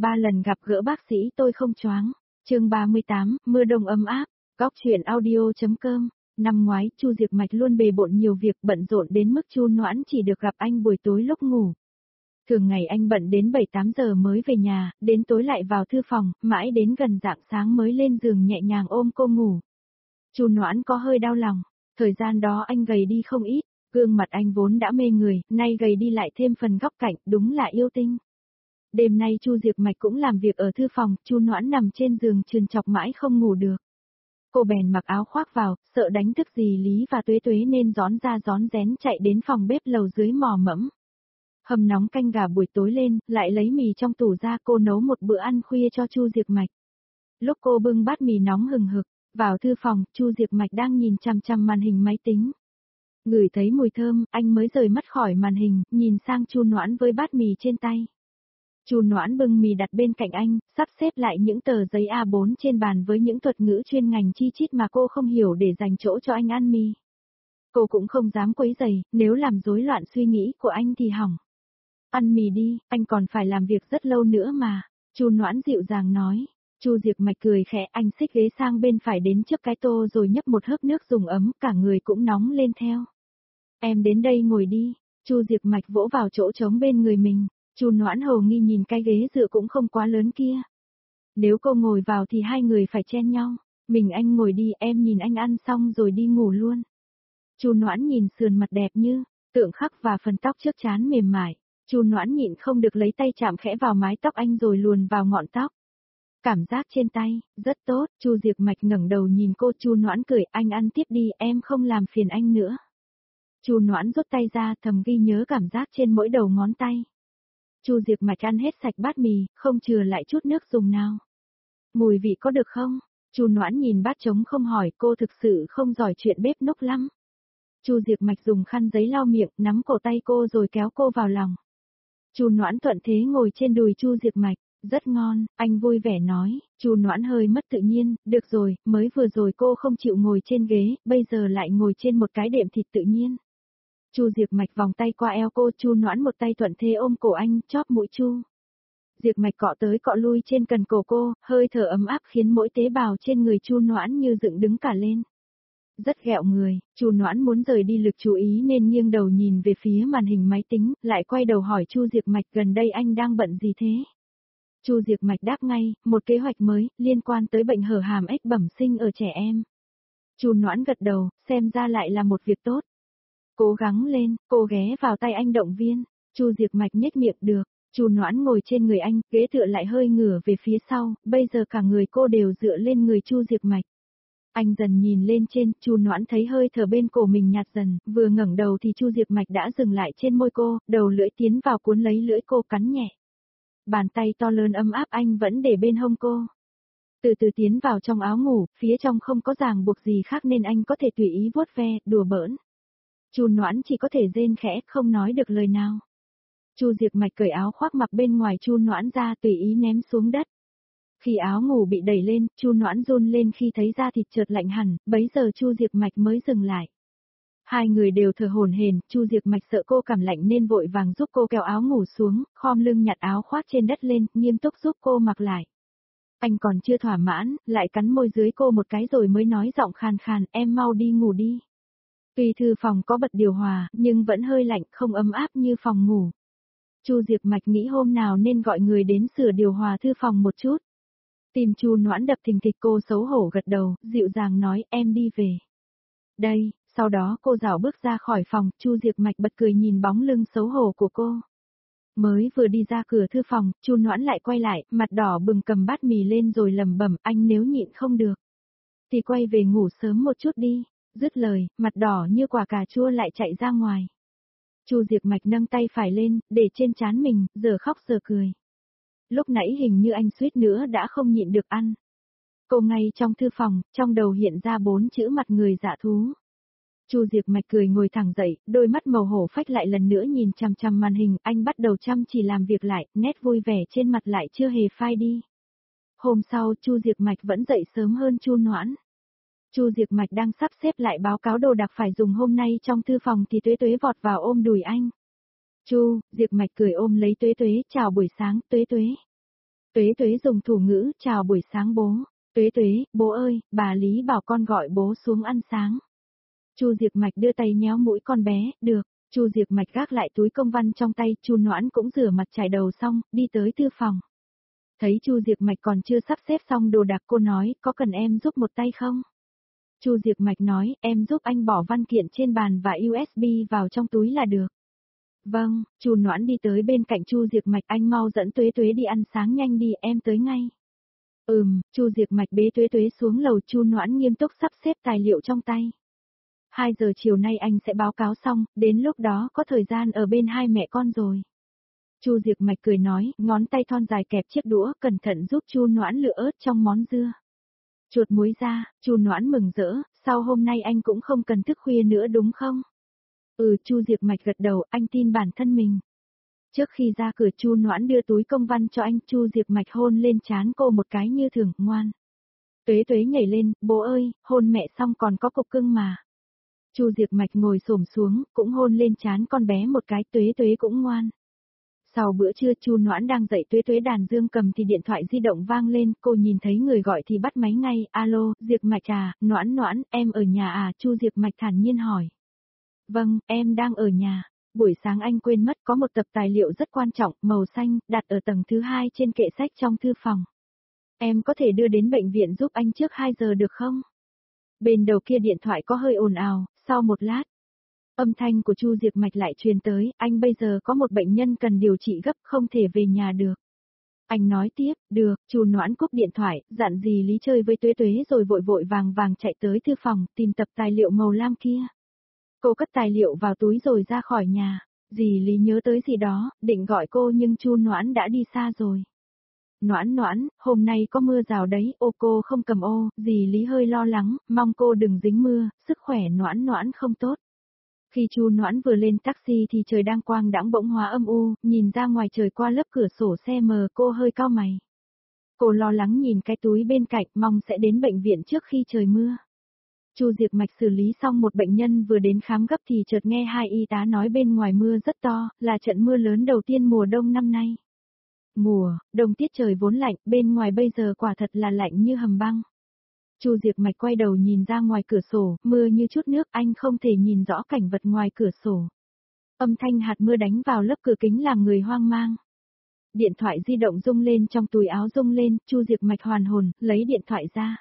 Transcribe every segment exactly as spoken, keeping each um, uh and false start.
Ba lần gặp gỡ bác sĩ tôi không choáng. Chương ba mươi tám, mưa đông ấm áp. Góc chuyện audio.com. Năm ngoái, Chu Diệp Mạch luôn bề bộn nhiều việc, bận rộn đến mức Chu Noãn chỉ được gặp anh buổi tối lúc ngủ. Thường ngày anh bận đến bảy tám giờ mới về nhà, đến tối lại vào thư phòng, mãi đến gần rạng sáng mới lên giường nhẹ nhàng ôm cô ngủ. Chu Noãn có hơi đau lòng, thời gian đó anh gầy đi không ít, gương mặt anh vốn đã mê người, nay gầy đi lại thêm phần góc cạnh, đúng là yêu tinh. Đêm nay Chu Diệp Mạch cũng làm việc ở thư phòng, Chu Noãn nằm trên giường trườn chọc mãi không ngủ được. Cô bèn mặc áo khoác vào, sợ đánh thức dì Lý và Tuế Tuế nên rón ra rón rén chạy đến phòng bếp lầu dưới mò mẫm. Hầm nóng canh gà buổi tối lên, lại lấy mì trong tủ ra, cô nấu một bữa ăn khuya cho Chu Diệp Mạch. Lúc cô bưng bát mì nóng hừng hực, vào thư phòng, Chu Diệp Mạch đang nhìn chằm chằm màn hình máy tính. Ngửi thấy mùi thơm, anh mới rời mắt khỏi màn hình, nhìn sang Chu Noãn với bát mì trên tay. Chu Noãn bưng mì đặt bên cạnh anh, sắp xếp lại những tờ giấy A bốn trên bàn với những thuật ngữ chuyên ngành chi chít mà cô không hiểu để dành chỗ cho anh ăn mì. Cô cũng không dám quấy rầy, nếu làm rối loạn suy nghĩ của anh thì hỏng. Ăn mì đi, anh còn phải làm việc rất lâu nữa mà, Chu Noãn dịu dàng nói. Chu Diệp Mạch cười khẽ, anh xích ghế sang bên phải đến trước cái tô rồi nhấp một hớp nước dùng ấm, cả người cũng nóng lên theo. Em đến đây ngồi đi, Chu Diệp Mạch vỗ vào chỗ trống bên người mình. Chu Noãn hồ nghi nhìn cái ghế dựa cũng không quá lớn kia. Nếu cô ngồi vào thì hai người phải chen nhau, mình anh ngồi đi, em nhìn anh ăn xong rồi đi ngủ luôn. Chu Noãn nhìn sườn mặt đẹp như tượng khắc và phần tóc trước trán mềm mại, Chu Noãn nhịn không được lấy tay chạm khẽ vào mái tóc anh rồi luồn vào ngọn tóc. Cảm giác trên tay, rất tốt, Chu Diệp Mạch ngẩng đầu nhìn cô. Chu Noãn cười, anh ăn tiếp đi, em không làm phiền anh nữa. Chu Noãn rút tay ra, thầm ghi nhớ cảm giác trên mỗi đầu ngón tay. Chu Diệp Mạch ăn hết sạch bát mì, không chừa lại chút nước dùng nào. Mùi vị có được không? Chu Noãn nhìn bát trống không hỏi, cô thực sự không giỏi chuyện bếp núc lắm. Chu Diệp Mạch dùng khăn giấy lau miệng, nắm cổ tay cô rồi kéo cô vào lòng. Chu Noãn thuận thế ngồi trên đùi Chu Diệp Mạch, rất ngon, anh vui vẻ nói. Chu Noãn hơi mất tự nhiên, được rồi, mới vừa rồi cô không chịu ngồi trên ghế, bây giờ lại ngồi trên một cái đệm thịt tự nhiên. Chu Diệp Mạch vòng tay qua eo cô, Chu Noãn một tay thuận thế ôm cổ anh, chóp mũi Chu Diệp Mạch cọ tới cọ lui trên cần cổ cô, hơi thở ấm áp khiến mỗi tế bào trên người Chu Noãn như dựng đứng cả lên. Rất ghẹo người, Chu Noãn muốn rời đi lực chú ý nên nghiêng đầu nhìn về phía màn hình máy tính, lại quay đầu hỏi Chu Diệp Mạch gần đây anh đang bận gì thế? Chu Diệp Mạch đáp ngay, một kế hoạch mới, liên quan tới bệnh hở hàm ếch bẩm sinh ở trẻ em. Chu Noãn gật đầu, xem ra lại là một việc tốt. Cố gắng lên, cô ghé vào tay anh động viên. Chu Diệp Mạch nhếch miệng được. Chu Noãn ngồi trên người anh, ghế tựa lại hơi ngửa về phía sau, bây giờ cả người cô đều dựa lên người Chu Diệp Mạch. Anh dần nhìn lên trên, Chu Noãn thấy hơi thở bên cổ mình nhạt dần, vừa ngẩng đầu thì Chu Diệp Mạch đã dừng lại trên môi cô, đầu lưỡi tiến vào cuốn lấy lưỡi cô cắn nhẹ. Bàn tay to lớn ấm áp anh vẫn để bên hông cô. Từ từ tiến vào trong áo ngủ, phía trong không có ràng buộc gì khác nên anh có thể tùy ý vuốt ve, đùa bỡn. Chu Noãn chỉ có thể rên khẽ, không nói được lời nào. Chu Diệp Mạch cởi áo khoác mặc bên ngoài Chu Noãn ra, tùy ý ném xuống đất. Khi áo ngủ bị đẩy lên, Chu Noãn run lên khi thấy da thịt chợt lạnh hẳn, bấy giờ Chu Diệp Mạch mới dừng lại. Hai người đều thở hổn hển, Chu Diệp Mạch sợ cô cảm lạnh nên vội vàng giúp cô kéo áo ngủ xuống, khom lưng nhặt áo khoác trên đất lên, nghiêm túc giúp cô mặc lại. Anh còn chưa thỏa mãn, lại cắn môi dưới cô một cái rồi mới nói giọng khàn khàn, em mau đi ngủ đi. Tuy thư phòng có bật điều hòa, nhưng vẫn hơi lạnh, không ấm áp như phòng ngủ. Chu Diệp Mạch nghĩ hôm nào nên gọi người đến sửa điều hòa thư phòng một chút. Tim Chu Noãn đập thình thịch, cô xấu hổ gật đầu, dịu dàng nói em đi về. Đây, sau đó cô rảo bước ra khỏi phòng, Chu Diệp Mạch bật cười nhìn bóng lưng xấu hổ của cô. Mới vừa đi ra cửa thư phòng, Chu Noãn lại quay lại, mặt đỏ bừng cầm bát mì lên rồi lẩm bẩm, anh nếu nhịn không được thì quay về ngủ sớm một chút đi. Dứt lời, mặt đỏ như quả cà chua lại chạy ra ngoài. Chu Diệp Mạch nâng tay phải lên, để trên trán mình, giờ khóc giờ cười. Lúc nãy hình như anh suýt nữa đã không nhịn được ăn. Cô ngay trong thư phòng, trong đầu hiện ra bốn chữ mặt người dạ thú. Chu Diệp Mạch cười ngồi thẳng dậy, đôi mắt màu hổ phách lại lần nữa nhìn chằm chằm màn hình, anh bắt đầu chăm chỉ làm việc lại, nét vui vẻ trên mặt lại chưa hề phai đi. Hôm sau, Chu Diệp Mạch vẫn dậy sớm hơn Chu Noãn. Chu Diệp Mạch đang sắp xếp lại báo cáo đồ đạc phải dùng hôm nay trong thư phòng thì Tuế Tuế vọt vào ôm đùi anh. Chu, Diệp Mạch cười ôm lấy Tuế Tuế, chào buổi sáng, Tuế Tuế. Tuế Tuế dùng thủ ngữ, chào buổi sáng bố. Tuế Tuế, bố ơi, bà Lý bảo con gọi bố xuống ăn sáng. Chu Diệp Mạch đưa tay nhéo mũi con bé, được. Chu Diệp Mạch gác lại túi công văn trong tay, Chu Noãn cũng rửa mặt chải đầu xong, đi tới thư phòng. Thấy Chu Diệp Mạch còn chưa sắp xếp xong đồ đạc, cô nói, có cần em giúp một tay không? Chu Diệp Mạch nói, em giúp anh bỏ văn kiện trên bàn và u ét bê vào trong túi là được. Vâng, Chu Noãn đi tới bên cạnh Chu Diệp Mạch, anh mau dẫn Tuế Tuế đi ăn sáng nhanh đi, em tới ngay. Ừm, Chu Diệp Mạch bế Tuế Tuế xuống lầu, Chu Noãn nghiêm túc sắp xếp tài liệu trong tay. Hai giờ chiều nay anh sẽ báo cáo xong, đến lúc đó có thời gian ở bên hai mẹ con rồi. Chu Diệp Mạch cười nói, ngón tay thon dài kẹp chiếc đũa, cẩn thận giúp Chu Noãn lựa ớt trong món dưa. Chuột muối ra, Chu Noãn mừng rỡ, sau hôm nay anh cũng không cần thức khuya nữa đúng không? Ừ, Chu Diệp Mạch gật đầu, anh tin bản thân mình. Trước khi ra cửa, Chu Noãn đưa túi công văn cho anh, Chu Diệp Mạch hôn lên trán cô một cái như thường, ngoan. Tuế Tuế nhảy lên, bố ơi, hôn mẹ xong còn có cục cưng mà. Chu Diệp Mạch ngồi xổm xuống, cũng hôn lên trán con bé một cái, Tuế Tuế cũng ngoan. Sau bữa trưa, Chu Noãn đang dạy Tuế Tuế đàn dương cầm thì điện thoại di động vang lên, cô nhìn thấy người gọi thì bắt máy ngay, alo, Diệp Mạch à, Noãn Noãn, em ở nhà à, Chu Diệp Mạch thản nhiên hỏi. Vâng, em đang ở nhà. Buổi sáng anh quên mất có một tập tài liệu rất quan trọng, màu xanh, đặt ở tầng thứ hai trên kệ sách trong thư phòng. Em có thể đưa đến bệnh viện giúp anh trước hai giờ được không? Bên đầu kia điện thoại có hơi ồn ào, sau một lát. Âm thanh của Chu Diệp Mạch lại truyền tới, anh bây giờ có một bệnh nhân cần điều trị gấp, không thể về nhà được. Anh nói tiếp, được, Chu Noãn cúp điện thoại, dặn dì Lý chơi với Tuế Tuế rồi vội vội vàng vàng chạy tới thư phòng, tìm tập tài liệu màu lam kia. Cô cất tài liệu vào túi rồi ra khỏi nhà, dì Lý nhớ tới gì đó, định gọi cô nhưng Chu Noãn đã đi xa rồi. Noãn Noãn, hôm nay có mưa rào đấy, ô cô không cầm ô, dì Lý hơi lo lắng, mong cô đừng dính mưa, sức khỏe Noãn Noãn không tốt. Khi Chu Noãn vừa lên taxi thì trời đang quang đãng bỗng hóa âm u, nhìn ra ngoài trời qua lớp cửa sổ xe mờ, cô hơi cau mày. Cô lo lắng nhìn cái túi bên cạnh, mong sẽ đến bệnh viện trước khi trời mưa. Chu Diệp Mạch xử lý xong một bệnh nhân vừa đến khám gấp thì chợt nghe hai y tá nói bên ngoài mưa rất to, là trận mưa lớn đầu tiên mùa đông năm nay. Mùa, đông tiết trời vốn lạnh, bên ngoài bây giờ quả thật là lạnh như hầm băng. Chu Diệp Mạch quay đầu nhìn ra ngoài cửa sổ, mưa như chút nước, anh không thể nhìn rõ cảnh vật ngoài cửa sổ. Âm thanh hạt mưa đánh vào lớp cửa kính làm người hoang mang. Điện thoại di động rung lên trong túi áo rung lên, Chu Diệp Mạch hoàn hồn, lấy điện thoại ra.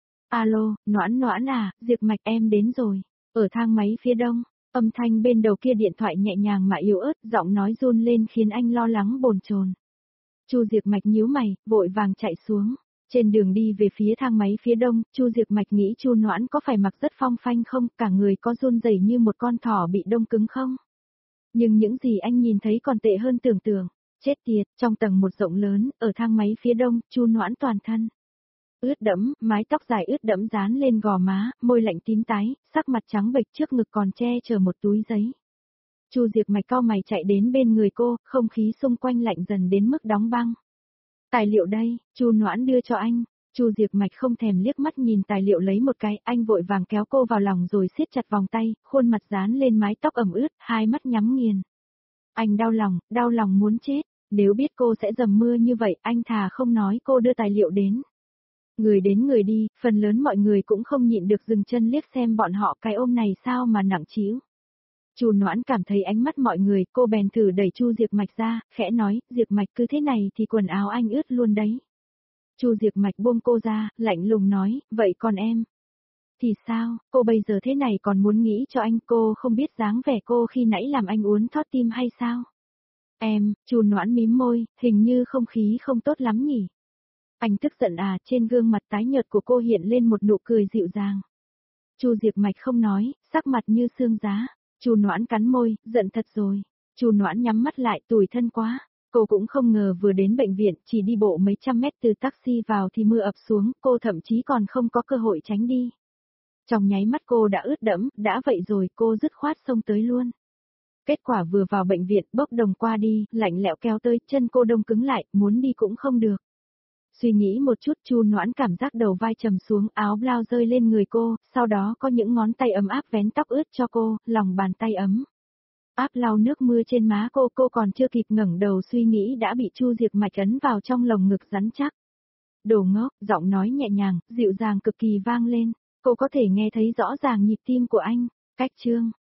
Alo, Noãn Noãn à, Diệp Mạch em đến rồi. Ở thang máy phía đông, âm thanh bên đầu kia điện thoại nhẹ nhàng mà yếu ớt, giọng nói run lên khiến anh lo lắng bồn chồn. Chu Diệp Mạch nhíu mày, vội vàng chạy xuống. Trên đường đi về phía thang máy phía đông, Chu Diệp Mạch nghĩ Chu Noãn có phải mặc rất phong phanh không, cả người có run rẩy như một con thỏ bị đông cứng không? Nhưng những gì anh nhìn thấy còn tệ hơn tưởng tượng. Chết tiệt, trong tầng một rộng lớn, ở thang máy phía đông, Chu Noãn toàn thân ướt đẫm, mái tóc dài ướt đẫm dán lên gò má, môi lạnh tím tái, sắc mặt trắng bệch, trước ngực còn che chở một túi giấy. Chu Diệp Mạch cau mày chạy đến bên người cô, không khí xung quanh lạnh dần đến mức đóng băng. Tài liệu đây, Chu Noãn đưa cho anh. Chu Diệp Mạch không thèm liếc mắt nhìn tài liệu lấy một cái, anh vội vàng kéo cô vào lòng rồi siết chặt vòng tay, khuôn mặt dán lên mái tóc ẩm ướt, hai mắt nhắm nghiền. Anh đau lòng, đau lòng muốn chết, nếu biết cô sẽ dầm mưa như vậy, anh thà không nói cô đưa tài liệu đến. Người đến người đi, phần lớn mọi người cũng không nhịn được dừng chân liếc xem bọn họ, cái ôm này sao mà nặng trĩu. Chu Noãn cảm thấy ánh mắt mọi người, cô bèn thử đẩy Chu Diệp Mạch ra, khẽ nói, Diệp Mạch cứ thế này thì quần áo anh ướt luôn đấy. Chu Diệp Mạch buông cô ra, lạnh lùng nói, vậy còn em? Thì sao, cô bây giờ thế này còn muốn nghĩ cho anh, cô không biết dáng vẻ cô khi nãy làm anh uốn thót tim hay sao? Em, Chu Noãn mím môi, hình như không khí không tốt lắm nhỉ? Anh tức giận à, trên gương mặt tái nhợt của cô hiện lên một nụ cười dịu dàng. Chu Diệp Mạch không nói, sắc mặt như xương giá. Chu Noãn cắn môi, giận thật rồi. Chu Noãn nhắm mắt lại, tủi thân quá. Cô cũng không ngờ vừa đến bệnh viện, chỉ đi bộ mấy trăm mét từ taxi vào thì mưa ập xuống, cô thậm chí còn không có cơ hội tránh đi. Trong nháy mắt cô đã ướt đẫm, đã vậy rồi cô dứt khoát xông tới luôn. Kết quả vừa vào bệnh viện, bốc đồng qua đi, lạnh lẽo kéo tới, chân cô đông cứng lại, muốn đi cũng không được. Suy nghĩ một chút, Chu Noãn cảm giác đầu vai trầm xuống, áo blau rơi lên người cô, sau đó có những ngón tay ấm áp vén tóc ướt cho cô, lòng bàn tay ấm áp lau nước mưa trên má cô, cô còn chưa kịp ngẩng đầu suy nghĩ đã bị Chu Diệp Mạch ấn vào trong lồng ngực rắn chắc. Đồ ngốc, giọng nói nhẹ nhàng, dịu dàng cực kỳ vang lên, cô có thể nghe thấy rõ ràng nhịp tim của anh. Cách chương